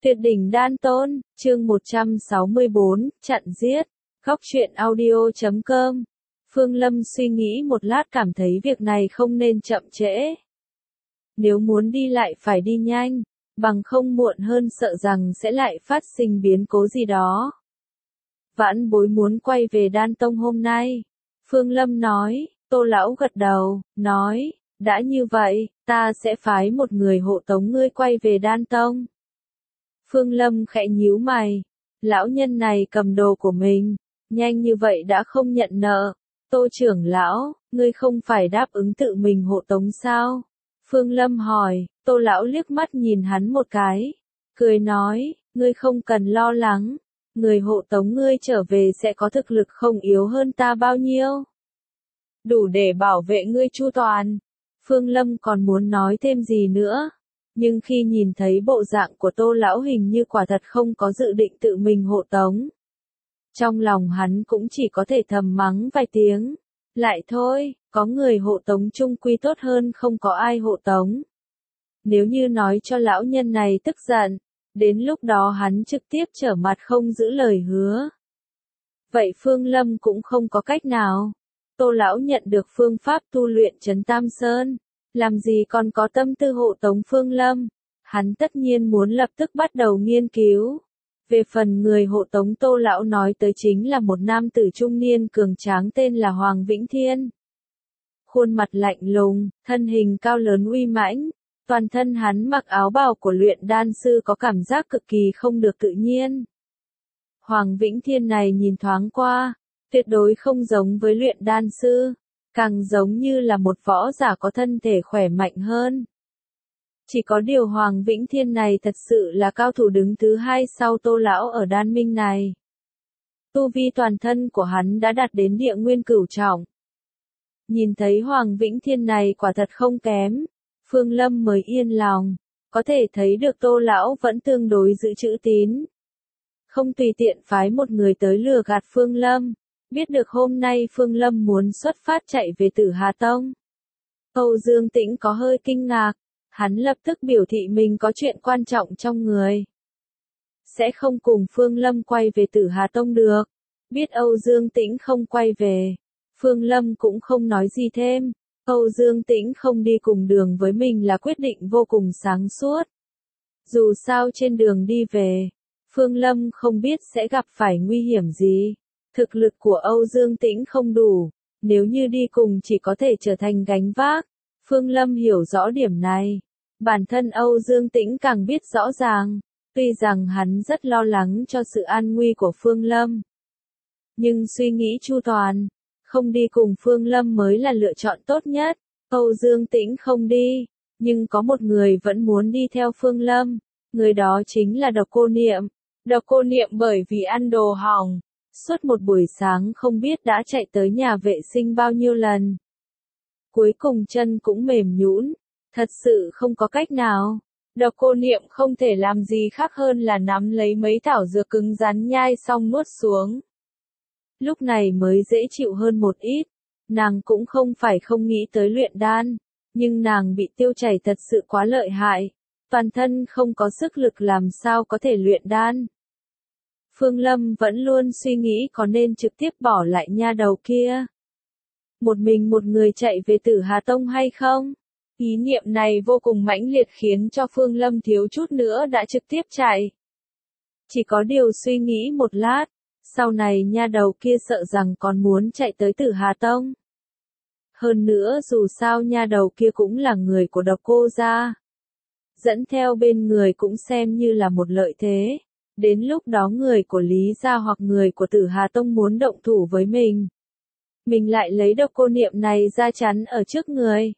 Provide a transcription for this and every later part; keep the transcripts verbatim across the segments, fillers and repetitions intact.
Tuyệt đỉnh đan tôn, chương một trăm sáu mươi bốn, chặn giết. Góc truyện audio chấm com. Phương Lâm suy nghĩ một lát cảm thấy việc này không nên chậm trễ. Nếu muốn đi lại phải đi nhanh, bằng không muộn hơn sợ rằng sẽ lại phát sinh biến cố gì đó. Vãn bối muốn quay về đan tông hôm nay. Phương Lâm nói, Tô lão gật đầu, nói, đã như vậy, ta sẽ phái một người hộ tống ngươi quay về đan tông. Phương Lâm khẽ nhíu mày, lão nhân này cầm đồ của mình, nhanh như vậy đã không nhận nợ. Tô trưởng lão, ngươi không phải đáp ứng tự mình hộ tống sao? Phương Lâm hỏi, Tô lão liếc mắt nhìn hắn một cái, cười nói, ngươi không cần lo lắng, người hộ tống ngươi trở về sẽ có thực lực không yếu hơn ta bao nhiêu. Đủ để bảo vệ ngươi chu toàn. Phương Lâm còn muốn nói thêm gì nữa, nhưng khi nhìn thấy bộ dạng của Tô lão hình như quả thật không có dự định tự mình hộ tống. Trong lòng hắn cũng chỉ có thể thầm mắng vài tiếng. Lại thôi, có người hộ tống chung quy tốt hơn không có ai hộ tống. Nếu như nói cho lão nhân này tức giận, đến lúc đó hắn trực tiếp trở mặt không giữ lời hứa. Vậy Phương Lâm cũng không có cách nào. Tô lão nhận được phương pháp tu luyện Trấn Tam Sơn, làm gì còn có tâm tư hộ tống Phương Lâm. Hắn tất nhiên muốn lập tức bắt đầu nghiên cứu. Về phần người hộ tống Tô lão nói tới chính là một nam tử trung niên cường tráng tên là Hoàng Vĩnh Thiên. Khuôn mặt lạnh lùng, thân hình cao lớn uy mãnh, toàn thân hắn mặc áo bào của luyện đan sư có cảm giác cực kỳ không được tự nhiên. Hoàng Vĩnh Thiên này nhìn thoáng qua, tuyệt đối không giống với luyện đan sư, càng giống như là một võ giả có thân thể khỏe mạnh hơn. Chỉ có điều Hoàng Vĩnh Thiên này thật sự là cao thủ đứng thứ hai sau Tô lão ở đan minh này. Tu vi toàn thân của hắn đã đạt đến địa nguyên cửu trọng. Nhìn thấy Hoàng Vĩnh Thiên này quả thật không kém, Phương Lâm mới yên lòng, có thể thấy được Tô lão vẫn tương đối giữ chữ tín. Không tùy tiện phái một người tới lừa gạt Phương Lâm, biết được hôm nay Phương Lâm muốn xuất phát chạy về Tử Hà Tông. Âu Dương Tĩnh có hơi kinh ngạc. Hắn lập tức biểu thị mình có chuyện quan trọng trong người. Sẽ không cùng Phương Lâm quay về Tử Hà Tông được. Biết Âu Dương Tĩnh không quay về, Phương Lâm cũng không nói gì thêm. Âu Dương Tĩnh không đi cùng đường với mình là quyết định vô cùng sáng suốt. Dù sao trên đường đi về, Phương Lâm không biết sẽ gặp phải nguy hiểm gì. Thực lực của Âu Dương Tĩnh không đủ, nếu như đi cùng chỉ có thể trở thành gánh vác. Phương Lâm hiểu rõ điểm này. Bản thân Âu Dương Tĩnh càng biết rõ ràng, tuy rằng hắn rất lo lắng cho sự an nguy của Phương Lâm. Nhưng suy nghĩ chu toàn, không đi cùng Phương Lâm mới là lựa chọn tốt nhất. Âu Dương Tĩnh không đi, nhưng có một người vẫn muốn đi theo Phương Lâm, người đó chính là Độc Cô Niệm. Độc Cô Niệm bởi vì ăn đồ hỏng, suốt một buổi sáng không biết đã chạy tới nhà vệ sinh bao nhiêu lần. Cuối cùng chân cũng mềm nhũn, thật sự không có cách nào. Độc Cô Niệm không thể làm gì khác hơn là nắm lấy mấy thảo dược cứng rắn nhai xong nuốt xuống. Lúc này mới dễ chịu hơn một ít, nàng cũng không phải không nghĩ tới luyện đan, nhưng nàng bị tiêu chảy thật sự quá lợi hại, toàn thân không có sức lực làm sao có thể luyện đan. Phương Lâm vẫn luôn suy nghĩ có nên trực tiếp bỏ lại nha đầu kia. Một mình một người chạy về Tử Hà Tông hay không? Ý niệm này vô cùng mãnh liệt khiến cho Phương Lâm thiếu chút nữa đã trực tiếp chạy. Chỉ có điều suy nghĩ một lát, sau này nha đầu kia sợ rằng còn muốn chạy tới Tử Hà Tông. Hơn nữa dù sao nha đầu kia cũng là người của Độc Cô gia. Dẫn theo bên người cũng xem như là một lợi thế. Đến lúc đó người của Lý gia hoặc người của Tử Hà Tông muốn động thủ với mình, mình lại lấy Độc Cô Niệm này ra chắn ở trước người.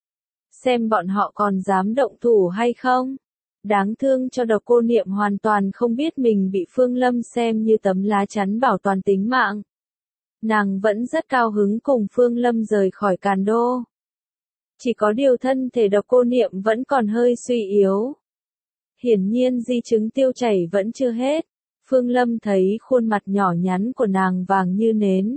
Xem bọn họ còn dám động thủ hay không. Đáng thương cho Độc Cô Niệm hoàn toàn không biết mình bị Phương Lâm xem như tấm lá chắn bảo toàn tính mạng. Nàng vẫn rất cao hứng cùng Phương Lâm rời khỏi Càn Đô. Chỉ có điều thân thể Độc Cô Niệm vẫn còn hơi suy yếu. Hiển nhiên di chứng tiêu chảy vẫn chưa hết. Phương Lâm thấy khuôn mặt nhỏ nhắn của nàng vàng như nến.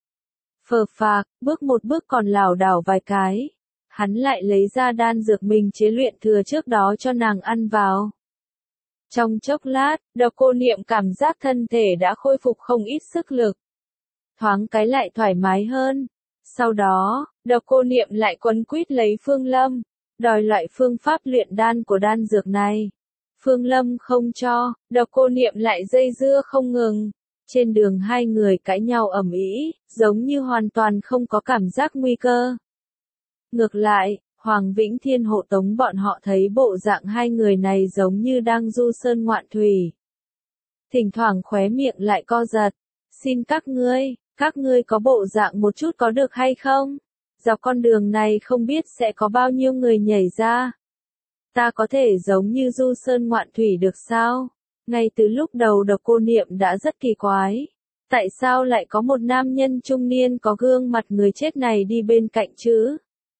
Phờ phạc, bước một bước còn lảo đảo vài cái. Hắn lại lấy ra đan dược mình chế luyện thừa trước đó cho nàng ăn vào. Trong chốc lát, Độc Cô Niệm cảm giác thân thể đã khôi phục không ít sức lực. Thoáng cái lại thoải mái hơn. Sau đó, Độc Cô Niệm lại quấn quýt lấy Phương Lâm, đòi loại phương pháp luyện đan của đan dược này. Phương Lâm không cho, Độc Cô Niệm lại dây dưa không ngừng. Trên đường hai người cãi nhau ầm ĩ, giống như hoàn toàn không có cảm giác nguy cơ. Ngược lại, Hoàng Vĩnh Thiên hộ tống bọn họ thấy bộ dạng hai người này giống như đang du sơn ngoạn thủy. Thỉnh thoảng khóe miệng lại co giật. Xin các ngươi, các ngươi có bộ dạng một chút có được hay không? Dọc con đường này không biết sẽ có bao nhiêu người nhảy ra. Ta có thể giống như du sơn ngoạn thủy được sao? Ngay từ lúc đầu Độc Cô Niệm đã rất kỳ quái. Tại sao lại có một nam nhân trung niên có gương mặt người chết này đi bên cạnh chứ?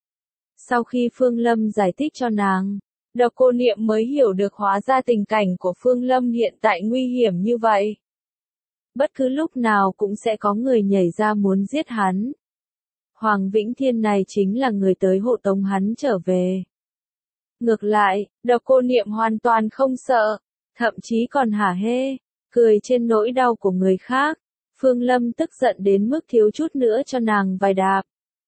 Sau khi Phương Lâm giải thích cho nàng, Độc Cô Niệm mới hiểu được hóa ra tình cảnh của Phương Lâm hiện tại nguy hiểm như vậy. Bất cứ lúc nào cũng sẽ có người nhảy ra muốn giết hắn. Hoàng Vĩnh Thiên này chính là người tới hộ tống hắn trở về. Ngược lại, Độc Cô Niệm hoàn toàn không sợ, thậm chí còn hả hê, cười trên nỗi đau của người khác. Phương Lâm tức giận đến mức thiếu chút nữa cho nàng vài đạp.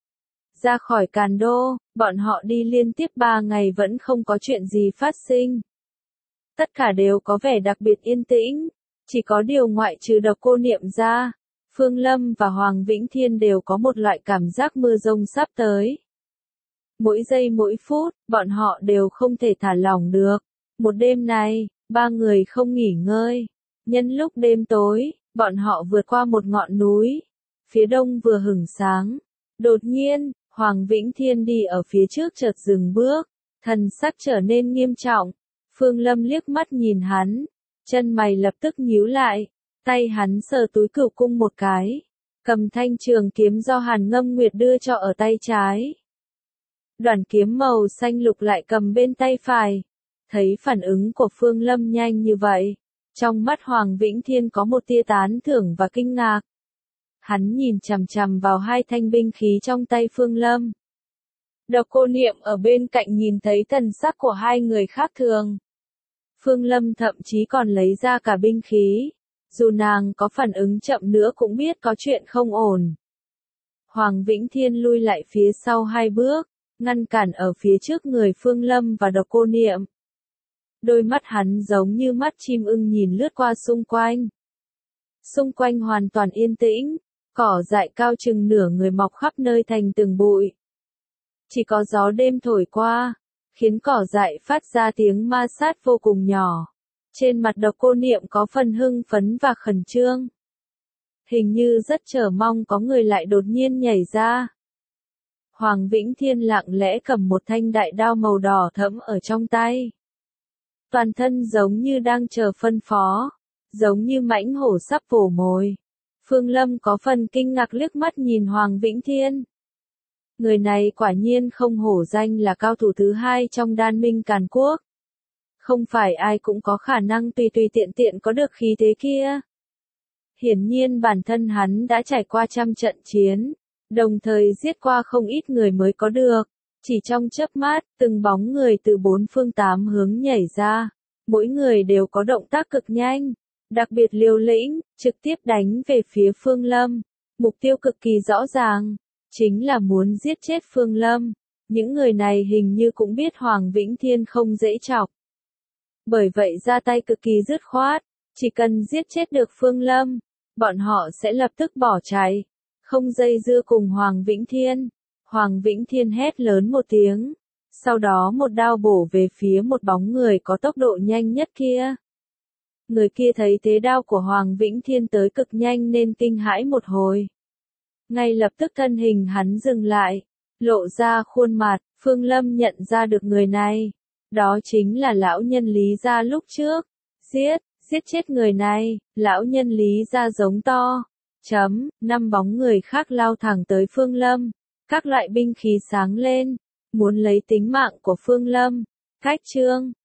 Ra khỏi Càn Đô, bọn họ đi liên tiếp ba ngày vẫn không có chuyện gì phát sinh. Tất cả đều có vẻ đặc biệt yên tĩnh, chỉ có điều ngoại trừ Độc Cô Niệm ra, Phương Lâm và Hoàng Vĩnh Thiên đều có một loại cảm giác mưa rông sắp tới. Mỗi giây mỗi phút, bọn họ đều không thể thả lỏng được. Một đêm này, ba người không nghỉ ngơi. Nhân lúc đêm tối, bọn họ vượt qua một ngọn núi. Phía đông vừa hửng sáng. Đột nhiên, Hoàng Vĩnh Thiên đi ở phía trước chợt dừng bước, thần sắc trở nên nghiêm trọng. Phương Lâm liếc mắt nhìn hắn, chân mày lập tức nhíu lại, tay hắn sờ túi cửu cung một cái, cầm thanh trường kiếm do Hàn Ngâm Nguyệt đưa cho ở tay trái. Đoàn kiếm màu xanh lục lại cầm bên tay phải. Thấy phản ứng của Phương Lâm nhanh như vậy, trong mắt Hoàng Vĩnh Thiên có một tia tán thưởng và kinh ngạc. Hắn nhìn chằm chằm vào hai thanh binh khí trong tay Phương Lâm. Độc Cô Niệm ở bên cạnh nhìn thấy thần sắc của hai người khác thường. Phương Lâm thậm chí còn lấy ra cả binh khí. Dù nàng có phản ứng chậm nữa cũng biết có chuyện không ổn. Hoàng Vĩnh Thiên lui lại phía sau hai bước, ngăn cản ở phía trước người Phương Lâm và Độc Cô Niệm. Đôi mắt hắn giống như mắt chim ưng nhìn lướt qua xung quanh. Xung quanh hoàn toàn yên tĩnh, cỏ dại cao chừng nửa người mọc khắp nơi thành từng bụi. Chỉ có gió đêm thổi qua, khiến cỏ dại phát ra tiếng ma sát vô cùng nhỏ. Trên mặt Độc Cô Niệm có phần hưng phấn và khẩn trương. Hình như rất chờ mong có người lại đột nhiên nhảy ra. Hoàng Vĩnh Thiên lặng lẽ cầm một thanh đại đao màu đỏ thẫm ở trong tay. Toàn thân giống như đang chờ phân phó, giống như mãnh hổ sắp vồ mồi. Phương Lâm có phần kinh ngạc liếc mắt nhìn Hoàng Vĩnh Thiên. Người này quả nhiên không hổ danh là cao thủ thứ hai trong Đan Minh Càn Quốc. Không phải ai cũng có khả năng tùy tùy tiện tiện có được khí thế kia. Hiển nhiên bản thân hắn đã trải qua trăm trận chiến, đồng thời giết qua không ít người mới có được. Chỉ trong chớp mắt, từng bóng người từ bốn phương tám hướng nhảy ra. Mỗi người đều có động tác cực nhanh, đặc biệt liều lĩnh, trực tiếp đánh về phía Phương Lâm. Mục tiêu cực kỳ rõ ràng, chính là muốn giết chết Phương Lâm. Những người này hình như cũng biết Hoàng Vĩnh Thiên không dễ chọc. Bởi vậy ra tay cực kỳ dứt khoát, chỉ cần giết chết được Phương Lâm, bọn họ sẽ lập tức bỏ chạy, không dây dưa cùng Hoàng Vĩnh Thiên. Hoàng Vĩnh Thiên hét lớn một tiếng, sau đó một đao bổ về phía một bóng người có tốc độ nhanh nhất kia. Người kia thấy thế đao của Hoàng Vĩnh Thiên tới cực nhanh nên kinh hãi một hồi. Ngay lập tức thân hình hắn dừng lại, lộ ra khuôn mặt. Phương Lâm nhận ra được người này. Đó chính là lão nhân Lý Gia lúc trước. Giết, giết chết người này, lão nhân Lý Gia giống to. Chấm, năm bóng người khác lao thẳng tới Phương Lâm. Các loại binh khí sáng lên, muốn lấy tính mạng của Phương Lâm. Cách chương